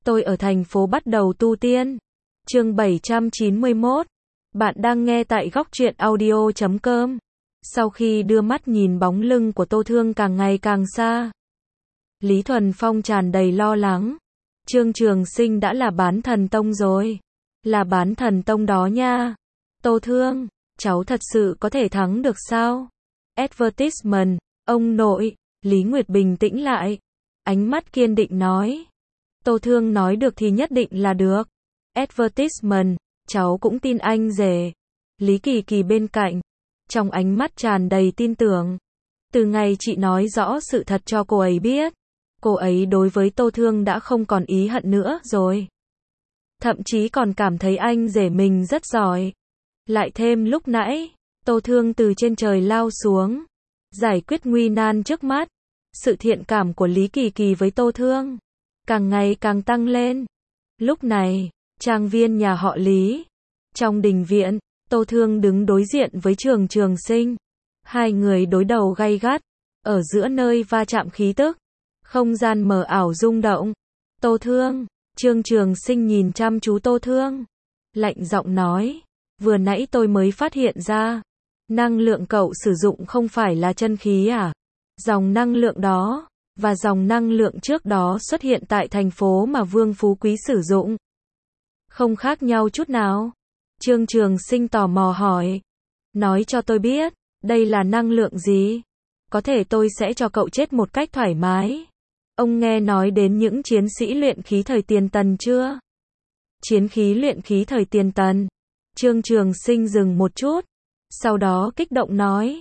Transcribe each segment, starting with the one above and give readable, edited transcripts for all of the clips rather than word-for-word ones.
Tôi ở thành phố bắt đầu tu tiên. Chương 791. Bạn đang nghe tại góc truyện audio.com. Sau khi đưa mắt nhìn bóng lưng của Tô Thương càng ngày càng xa, Lý Thuần Phong tràn đầy lo lắng. Trương Trường Sinh đã là bán thần tông rồi. Là bán thần tông đó nha. Tô Thương, cháu thật sự có thể thắng được sao? Advertisement, ông nội. Lý Nguyệt bình tĩnh lại, ánh mắt kiên định nói. Tô Thương nói được thì nhất định là được. Advertisement, cháu cũng tin anh rể. Lý Kỳ Kỳ bên cạnh, trong ánh mắt tràn đầy tin tưởng. Từ ngày chị nói rõ sự thật cho cô ấy biết, cô ấy đối với Tô Thương đã không còn ý hận nữa rồi. Thậm chí còn cảm thấy anh rể mình rất giỏi. Lại thêm lúc nãy, Tô Thương từ trên trời lao xuống, giải quyết nguy nan trước mắt. Sự thiện cảm của Lý Kỳ Kỳ với Tô Thương càng ngày càng tăng lên. Lúc này, trang viên nhà họ Lý, trong đình viện, Tô Thương đứng đối diện với Trường Trường Sinh. Hai người đối đầu gay gắt, ở giữa nơi va chạm khí tức, không gian mờ ảo rung động. Tô Thương, Trương Trường Sinh nhìn chăm chú Tô Thương, lạnh giọng nói, vừa nãy tôi mới phát hiện ra, năng lượng cậu sử dụng không phải là chân khí à? Dòng năng lượng đó, và dòng năng lượng trước đó xuất hiện tại thành phố mà Vương Phú Quý sử dụng, không khác nhau chút nào. Trương Trường Sinh tò mò hỏi, nói cho tôi biết, đây là năng lượng gì? Có thể tôi sẽ cho cậu chết một cách thoải mái. Ông nghe nói đến những chiến sĩ luyện khí thời tiền tần chưa? Chiến khí luyện khí thời tiền tần. Trương Trường Sinh dừng một chút, sau đó kích động nói,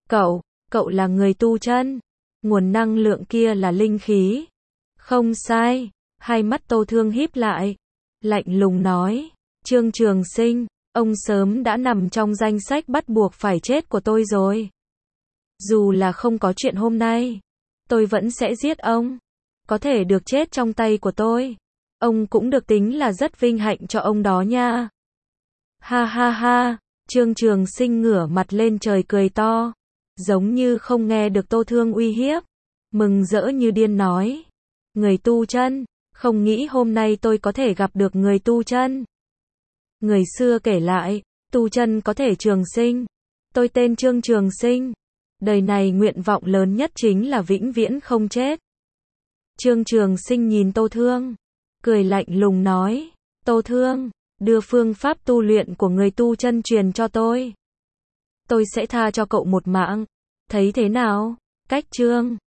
cậu là người tu chân, nguồn năng lượng kia là linh khí. Không sai. Hai mắt Tô Thương híp lại, lạnh lùng nói, Trương Trường Sinh, ông sớm đã nằm trong danh sách bắt buộc phải chết của tôi rồi. Dù là không có chuyện hôm nay, tôi vẫn sẽ giết ông. Có thể được chết trong tay của tôi, ông cũng được tính là rất vinh hạnh cho ông đó nha. Ha ha ha. Trương Trường Sinh ngửa mặt lên trời cười to, giống như không nghe được Tô Thương uy hiếp, mừng rỡ như điên nói, người tu chân, không nghĩ hôm nay tôi có thể gặp được người tu chân. Người xưa kể lại, tu chân có thể trường sinh. Tôi tên Trương Trường Sinh, đời này nguyện vọng lớn nhất chính là vĩnh viễn không chết. Trương Trường Sinh nhìn Tô Thương, cười lạnh lùng nói, Tô Thương, đưa phương pháp tu luyện của người tu chân truyền cho tôi. Tôi sẽ tha cho cậu một mạng. Thấy thế nào? Cách Trương